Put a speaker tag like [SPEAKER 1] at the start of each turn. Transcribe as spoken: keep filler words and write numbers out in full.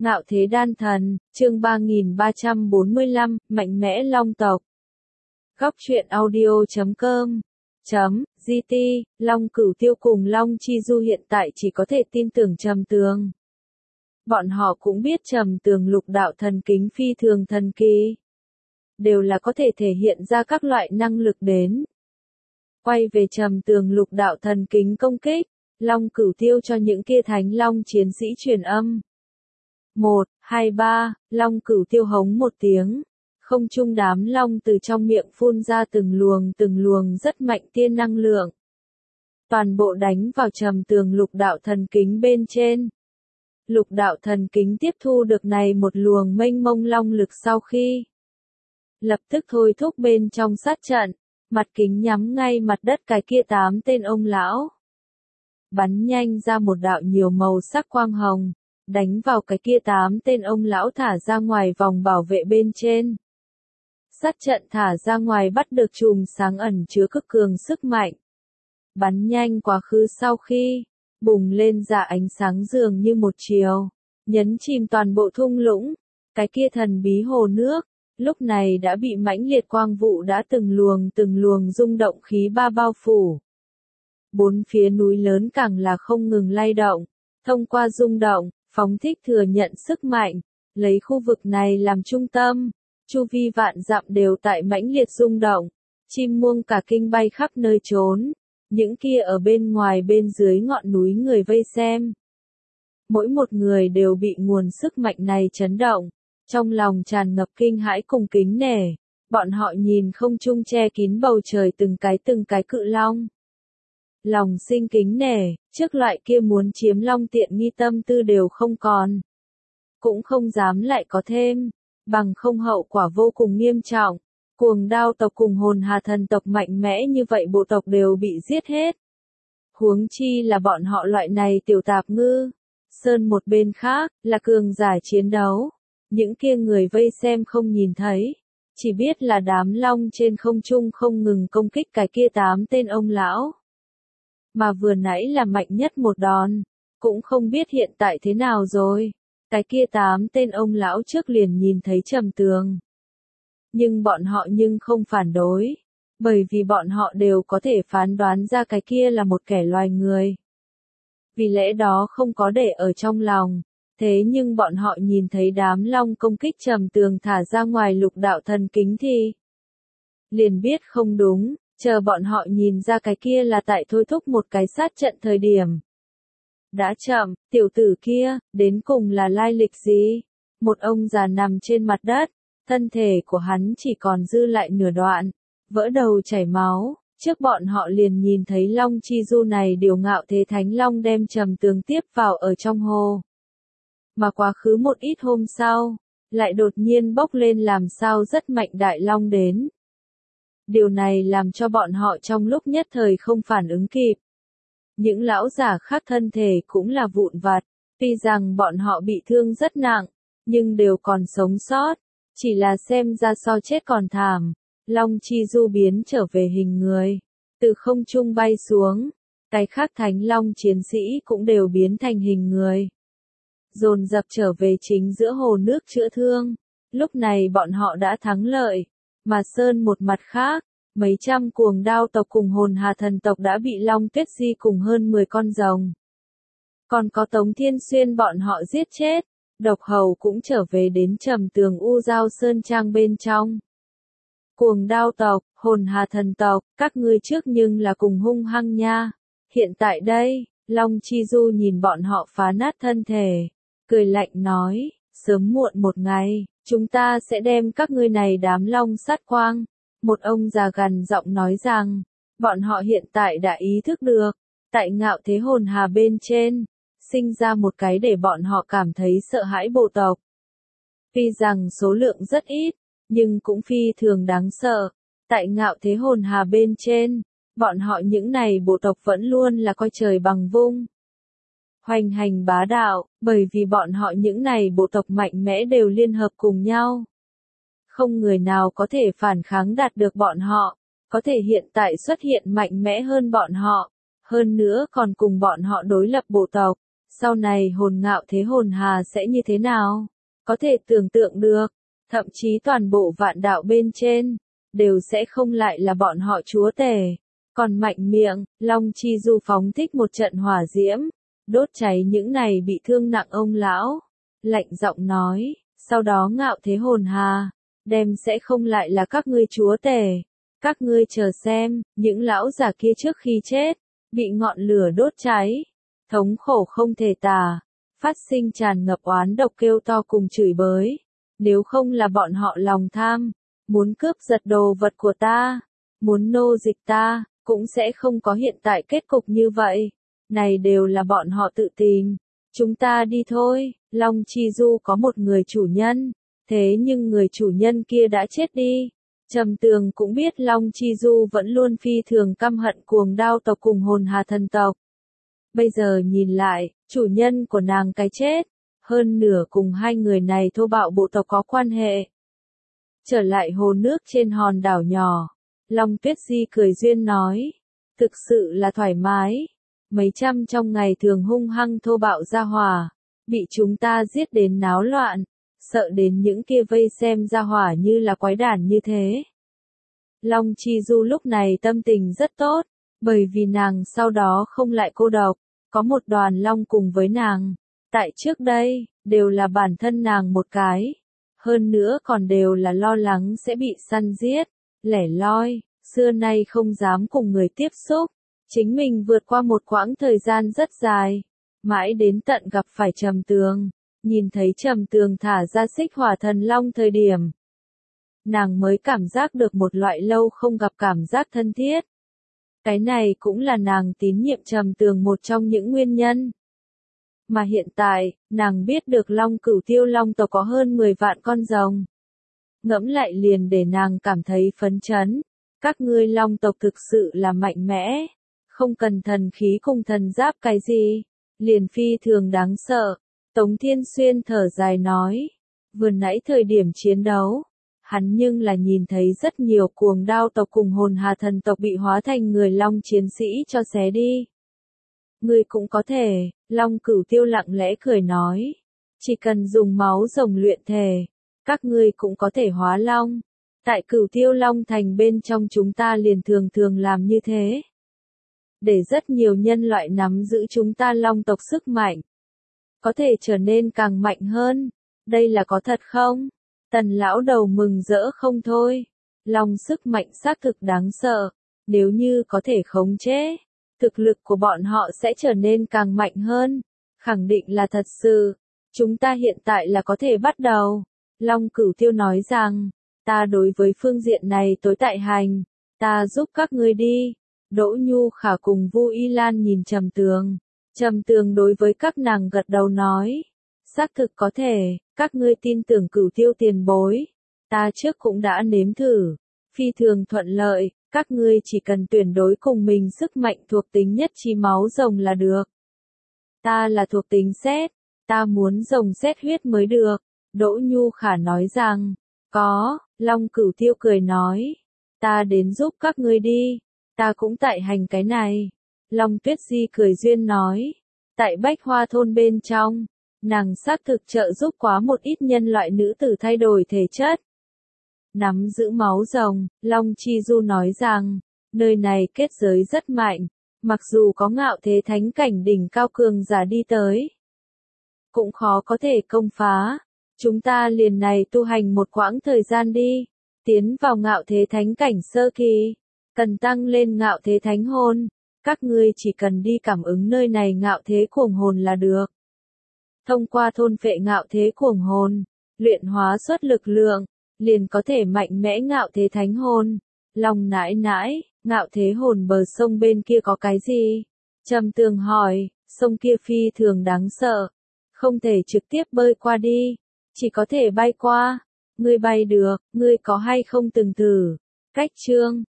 [SPEAKER 1] Ngạo Thế Đan Thần, chương ba nghìn ba trăm bốn mươi lăm, Mạnh Mẽ Long Tộc. Góc truyện audio chấm com chấm gt, Long Cửu Tiêu cùng Long Chi Du hiện tại chỉ có thể tin tưởng Trầm Tường. Bọn họ cũng biết Trầm Tường lục đạo thần kính phi thường thần kỳ. Đều là có thể thể hiện ra các loại năng lực đến. Quay về Trầm Tường lục đạo thần kính công kích, Long Cửu Tiêu cho những kia thánh long chiến sĩ truyền âm. Một, hai, ba, Long Cửu Tiêu hống một tiếng. Không trung đám long từ trong miệng phun ra từng luồng từng luồng rất mạnh tiên năng lượng. Toàn bộ đánh vào Trầm Tường lục đạo thần kính bên trên. Lục đạo thần kính tiếp thu được này một luồng mênh mông long lực sau khi. Lập tức thôi thúc bên trong sát trận, mặt kính nhắm ngay mặt đất cái kia tám tên ông lão. Bắn nhanh ra một đạo nhiều màu sắc quang hồng. Đánh vào cái kia tám tên ông lão thả ra ngoài vòng bảo vệ bên trên. Sát trận thả ra ngoài bắt được chùm sáng ẩn chứa cực cường sức mạnh. Bắn nhanh quá khứ sau khi, bùng lên ra ánh sáng dường như một chiều, nhấn chìm toàn bộ thung lũng. Cái kia thần bí hồ nước, lúc này đã bị mãnh liệt quang vụ đã từng luồng từng luồng rung động khí ba bao phủ. Bốn phía núi lớn càng là không ngừng lay động, thông qua rung động, phóng thích thừa nhận sức mạnh, lấy khu vực này làm trung tâm, chu vi vạn dặm đều tại mãnh liệt rung động, chim muông cả kinh bay khắp nơi trốn, những kia ở bên ngoài bên dưới ngọn núi người vây xem. Mỗi một người đều bị nguồn sức mạnh này chấn động, trong lòng tràn ngập kinh hãi cùng kính nể, bọn họ nhìn không trung che kín bầu trời từng cái từng cái cự long. Lòng sinh kính nể, trước loại kia muốn chiếm long tiện nghi tâm tư đều không còn. Cũng không dám lại có thêm, bằng không hậu quả vô cùng nghiêm trọng. Cuồng Đao tộc cùng Hồn Hà thần tộc mạnh mẽ như vậy bộ tộc đều bị giết hết. Huống chi là bọn họ loại này tiểu tạp ngư. Sơn một bên khác, là cường giả chiến đấu. Những kia người vây xem không nhìn thấy. Chỉ biết là đám long trên không trung không ngừng công kích cái kia tám tên ông lão. Mà vừa nãy là mạnh nhất một đòn, cũng không biết hiện tại thế nào rồi. Cái kia tám tên ông lão trước liền nhìn thấy Trầm Tường. Nhưng bọn họ nhưng không phản đối, bởi vì bọn họ đều có thể phán đoán ra cái kia là một kẻ loài người. Vì lẽ đó không có để ở trong lòng, thế nhưng bọn họ nhìn thấy đám long công kích Trầm Tường thả ra ngoài lục đạo thần kính thì liền biết không đúng. Chờ bọn họ nhìn ra cái kia là tại thôi thúc một cái sát trận thời điểm. Đã chậm, tiểu tử kia, đến cùng là lai lịch gì? Một ông già nằm trên mặt đất, thân thể của hắn chỉ còn dư lại nửa đoạn, vỡ đầu chảy máu. Trước bọn họ liền nhìn thấy Long Chi Du này điều ngạo thế thánh long đem Trầm Tường tiếp vào ở trong hồ. Mà quá khứ một ít hôm sau, lại đột nhiên bốc lên làm sao rất mạnh đại long đến. Điều này làm cho bọn họ trong lúc nhất thời không phản ứng kịp. Những lão giả khác thân thể cũng là vụn vặt, tuy rằng bọn họ bị thương rất nặng, nhưng đều còn sống sót, chỉ là xem ra so chết còn thảm. Long Chi Du biến trở về hình người, từ không trung bay xuống, cái khác thánh long chiến sĩ cũng đều biến thành hình người. Dồn dập trở về chính giữa hồ nước chữa thương, lúc này bọn họ đã thắng lợi. Mà Sơn một mặt khác, mấy trăm Cuồng Đao tộc cùng Hồn Hà thần tộc đã bị Long Tuyết Di cùng hơn mười con rồng. Còn có Tống Thiên Xuyên bọn họ giết chết, Độc Hầu cũng trở về đến Trầm Tường U Giao Sơn Trang bên trong. Cuồng Đao tộc, Hồn Hà thần tộc, các ngươi trước nhưng là cùng hung hăng nha. Hiện tại đây, Long Chi Du nhìn bọn họ phá nát thân thể, cười lạnh nói, sớm muộn một ngày. Chúng ta sẽ đem các ngươi này đám long sát quang. Một ông già gằn giọng nói rằng, bọn họ hiện tại đã ý thức được, tại Ngạo Thế Hồn Hà bên trên, sinh ra một cái để bọn họ cảm thấy sợ hãi bộ tộc. Tuy rằng số lượng rất ít, nhưng cũng phi thường đáng sợ. Tại Ngạo Thế Hồn Hà bên trên, bọn họ những này bộ tộc vẫn luôn là coi trời bằng vung. Hoành hành bá đạo, bởi vì bọn họ những này bộ tộc mạnh mẽ đều liên hợp cùng nhau. Không người nào có thể phản kháng đạt được bọn họ, có thể hiện tại xuất hiện mạnh mẽ hơn bọn họ, hơn nữa còn cùng bọn họ đối lập bộ tộc, Sau này hồn ngạo thế hồn hà sẽ như thế nào? Có thể tưởng tượng được, thậm chí toàn bộ vạn đạo bên trên, đều sẽ không lại là bọn họ chúa tể. Còn mạnh miệng, Long Chi Du phóng thích một trận hỏa diễm, đốt cháy những này bị thương nặng ông lão. Lạnh giọng nói, sau đó ngạo thế hồn hà, đem sẽ không lại là các ngươi chúa tể. Các ngươi chờ xem, những lão già kia trước khi chết, bị ngọn lửa đốt cháy, thống khổ không thể tả, phát sinh tràn ngập oán độc kêu to cùng chửi bới. Nếu không là bọn họ lòng tham, muốn cướp giật đồ vật của ta, muốn nô dịch ta, cũng sẽ không có hiện tại kết cục như vậy. Này đều là bọn họ tự tìm. Chúng ta đi thôi. Long Chi Du có một người chủ nhân, thế nhưng người chủ nhân kia đã chết đi. Trầm Tường cũng biết Long Chi Du vẫn luôn phi thường căm hận cuồng đao tộc cùng hồn hà thần tộc. Bây giờ nhìn lại, chủ nhân của nàng cái chết, hơn nửa cùng hai người này thô bạo bộ tộc có quan hệ. Trở lại hồ nước trên hòn đảo nhỏ, Long Tuyết Di cười duyên nói, thực sự là thoải mái. Mấy trăm trong ngày thường hung hăng thô bạo ra hỏa, bị chúng ta giết đến náo loạn, sợ đến những kia vây xem ra hỏa như là quái đản như thế. Long Chi Du lúc này tâm tình rất tốt, bởi vì nàng sau đó không lại cô độc, có một đoàn long cùng với nàng. Tại trước đây, đều là bản thân nàng một cái, hơn nữa còn đều là lo lắng sẽ bị săn giết, lẻ loi, xưa nay không dám cùng người tiếp xúc. Chính mình vượt qua một quãng thời gian rất dài, mãi đến tận gặp phải Trầm Tường, nhìn thấy Trầm Tường thả ra xích hỏa thần long thời điểm. Nàng mới cảm giác được một loại lâu không gặp cảm giác thân thiết. Cái này cũng là nàng tín nhiệm Trầm Tường một trong những nguyên nhân. Mà hiện tại, nàng biết được Long Cửu Tiêu Long tộc có hơn mười vạn con rồng. Ngẫm lại liền để nàng cảm thấy phấn chấn. Các ngươi Long tộc thực sự là mạnh mẽ. Không cần thần khí cùng thần giáp cái gì, liền phi thường đáng sợ. Tống Thiên Xuyên thở dài nói, vừa nãy thời điểm chiến đấu, hắn nhưng là nhìn thấy rất nhiều cuồng đao tộc cùng hồn hà thần tộc bị hóa thành người long chiến sĩ cho xé đi. Người cũng có thể, Long Cửu Tiêu lặng lẽ cười nói, chỉ cần dùng máu rồng luyện thể, các ngươi cũng có thể hóa long. Tại Cửu Tiêu Long thành bên trong chúng ta liền thường thường làm như thế. Để rất nhiều nhân loại nắm giữ chúng ta long tộc sức mạnh. Có thể trở nên càng mạnh hơn. Đây là có thật không? Tần lão đầu mừng rỡ không thôi. Long sức mạnh xác thực đáng sợ. Nếu như có thể khống chế, thực lực của bọn họ sẽ trở nên càng mạnh hơn. Khẳng định là thật sự. Chúng ta hiện tại là có thể bắt đầu. Long Cửu Tiêu nói rằng, ta đối với phương diện này tối tại hành. Ta giúp các ngươi đi. Đỗ Nhu Khả cùng Vu Y Lan nhìn Trầm Tường. Trầm Tường đối với các nàng gật đầu nói. Xác thực có thể, các ngươi tin tưởng Cửu Tiêu tiền bối. Ta trước cũng đã nếm thử. Phi thường thuận lợi, các ngươi chỉ cần tuyển đối cùng mình sức mạnh thuộc tính nhất chi máu rồng là được. Ta là thuộc tính sét, ta muốn rồng sét huyết mới được. Đỗ Nhu Khả nói rằng, có, Long Cửu Tiêu cười nói. Ta đến giúp các ngươi đi. Ta cũng tại hành cái này. Long Tuyết Di cười duyên nói. Tại Bách Hoa thôn bên trong, nàng xác thực trợ giúp quá một ít nhân loại nữ tử thay đổi thể chất. Nắm giữ máu rồng, Long Chi Du nói rằng, nơi này kết giới rất mạnh, mặc dù có ngạo thế thánh cảnh đỉnh cao cường giả đi tới, cũng khó có thể công phá. Chúng ta liền này tu hành một quãng thời gian đi, tiến vào ngạo thế thánh cảnh sơ kỳ. Cần tăng lên ngạo thế thánh hồn, các ngươi chỉ cần đi cảm ứng nơi này ngạo thế cuồng hồn là được. Thông qua thôn phệ ngạo thế cuồng hồn, luyện hóa xuất lực lượng, liền có thể mạnh mẽ ngạo thế thánh hồn. Long nãi nãi, ngạo thế hồn bờ sông bên kia có cái gì? Trầm Tường hỏi, sông kia phi thường đáng sợ, không thể trực tiếp bơi qua đi, chỉ có thể bay qua. Ngươi bay được, ngươi có hay không từng thử? Cách chương